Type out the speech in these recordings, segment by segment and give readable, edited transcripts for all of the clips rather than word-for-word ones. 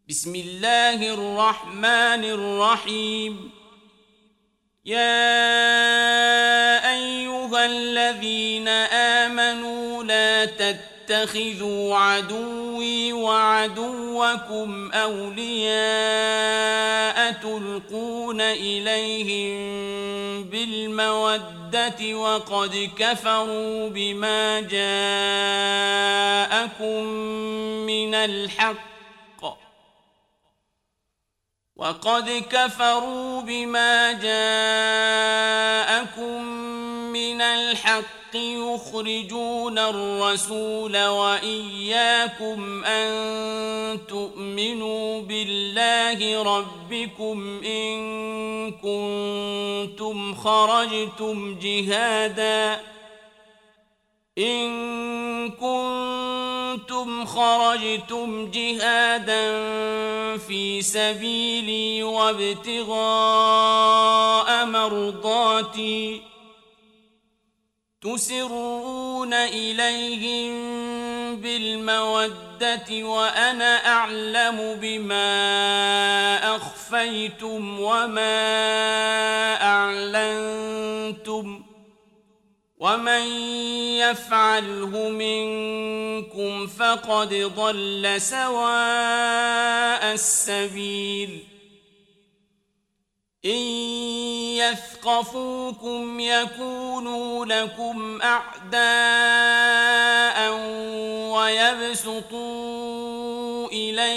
بسم الله الرحمن الرحيم. يا أيها الذين آمنوا لا تتخذوا عدوي وعدوكم أولياء تلقون إليهم بالمودة وقد كفروا بما جاءكم من الحق يخرجون الرسول وإياكم أن تؤمنوا بالله ربكم إن كنتم خرجتم جهادا في سبيلي وابتغاء مرضاتي تسرون إليهم بالمودة وأنا أعلم بما أخفيتم وما أعلنتم ومن يفعله منكم فقد ضل سواء السبيل. إن يثقفوكم يكونوا لكم أعداء ويبسطوا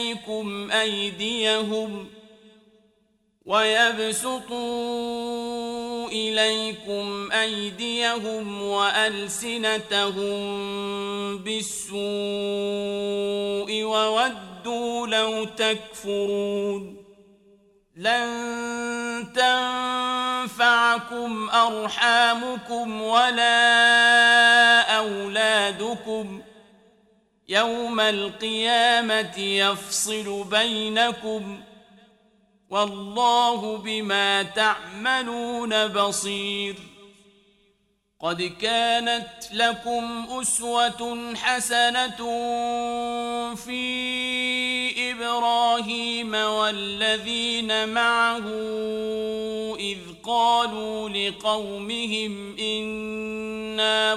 إليكم أيديهم وألسنتهم بالسوء وودوا لو تكفرون. لن تنفعكم أرحامكم ولا أولادكم يوم القيامة يفصل بينكم والله بما تعملون بصير. قد كانت لكم أسوة حسنة في إبراهيم والذين معه إذ قالوا لقومهم إنا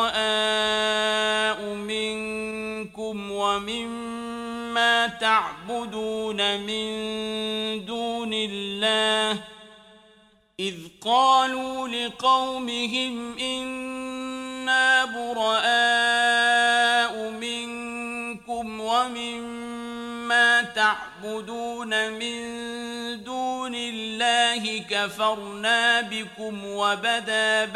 براء منكم ومما تعبدون من دون الله كفرنا بكم وبدا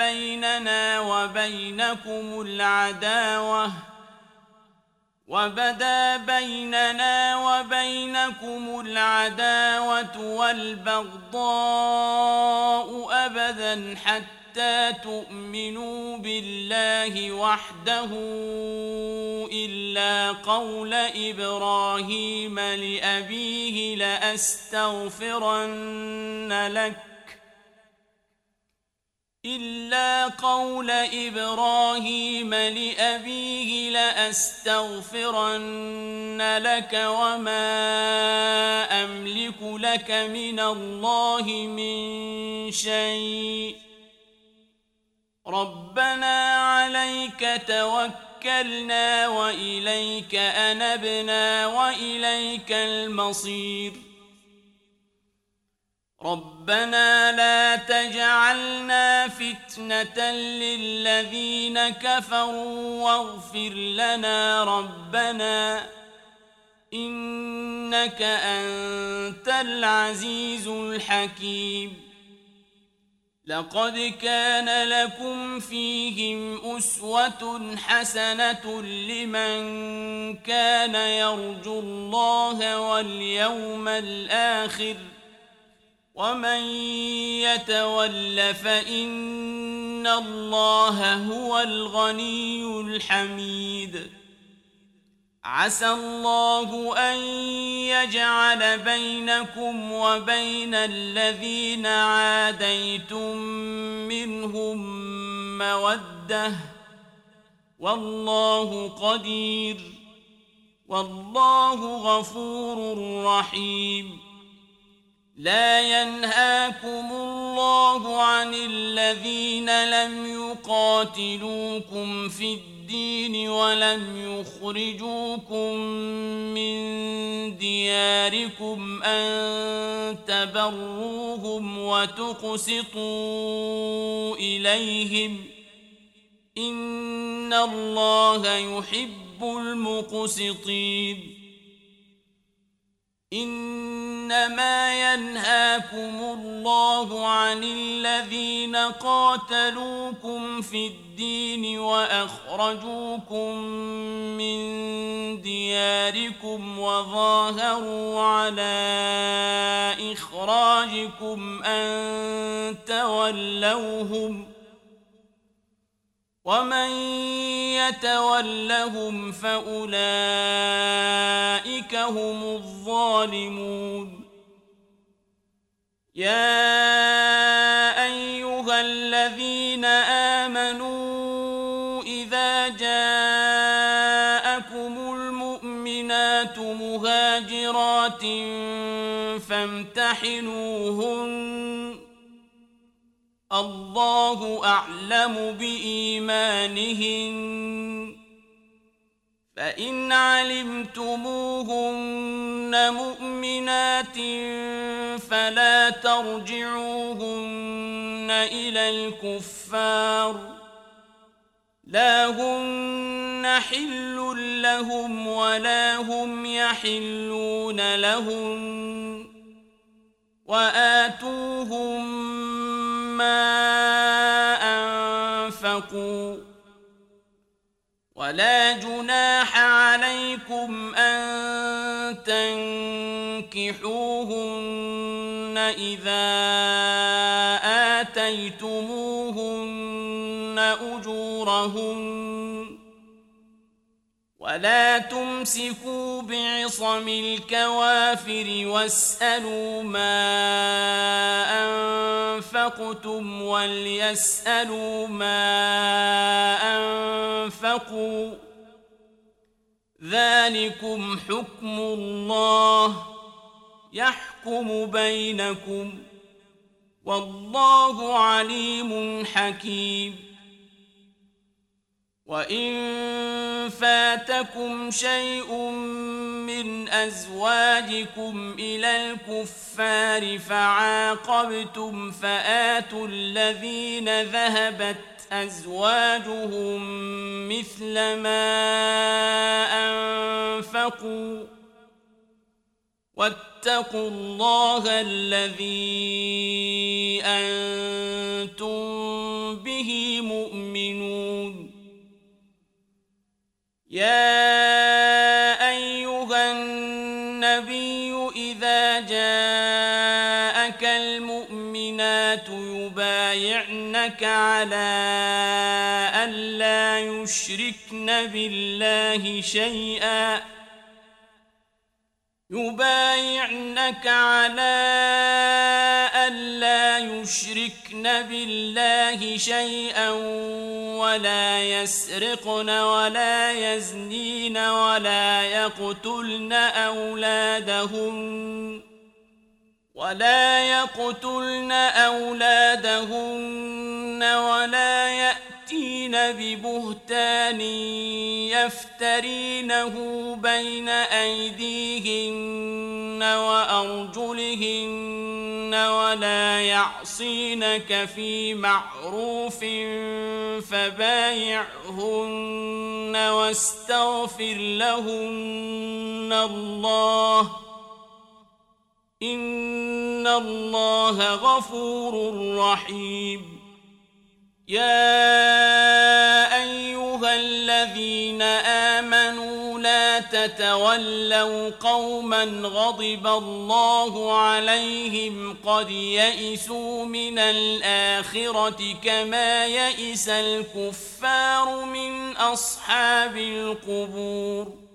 بيننا وبينكم العداوة والبغضاء أبدا حتى تؤمنوا بالله وحده إلا قول إبراهيم لأبيه لأستغفرن لك وما أملك لك من الله من شيء ربنا عليك توكلنا وإليك أنبنا وإليك المصير. ربنا لا تجعلنا فتنة للذين كفروا واغفر لنا ربنا إنك أنت العزيز الحكيم. لقد كان لكم فيهم أسوة حسنة لمن كان يرجو الله واليوم الآخر ومن يتول فإن الله هو الغني الحميد. عسى الله أن يجعل بينكم وبين الذين عاديتم منهم مودة والله قدير والله غفور رحيم. لا ينهاكم الله عن الذين لم يقاتلوكم في الدين ولم يخرجوكم من دياركم أن تبروهم وتقسطوا إليهم إن الله يحب المقسطين. إنما ينهاكم الله عن الذين قاتلوكم في الدين وأخرجوكم من دياركم وظاهروا على إخراجكم أن تولوهم ومن يتولهم فأولئك هم الظالمون. يا أيها الذين آمنوا إذا جاءكم المؤمنات مهاجرات فامتحنوهن الله أعلم بإيمانهن فإن علمتموهن مؤمنات فلا ترجعوهن إلى الكفار لا هن حل لهم ولا هم يحلون لهم وآتوهم ما أنفقوا ولا جناح عليكم أن تنكحوهن إذا آتيتموهن أجورهن ولا تمسكوا بعصم الكوافر واسألوا ما أنفقتم وليسألوا ما أنفقوا ذلكم حكم الله يحكم بينكم والله عليم حكيم. وإن فاتكم شيء من أزواجكم إلى الكفار فعاقبتم فآتوا الذين ذهبت أزواجهم مثل ما أنفقوا واتقوا الله الذي أنتم به مؤمنون. يا أيها النبي إذا جاءك المؤمنات يبايعنك على أن لا يشركن بالله شيئا ولا يسرقن ولا يزنين ولا يقتلن أولادهن ولا يأتين ببهتان يفترينه بين أيديهن وأرجلهن ولا يعصينك في معروف فبايعهن واستغفر لهن الله إن الله غفور رحيم. يا أيها الذين آمنوا لا تتولوا قوما غضب الله عليهم قد يئسوا من الآخرة كما يئس الكفار من أصحاب القبور.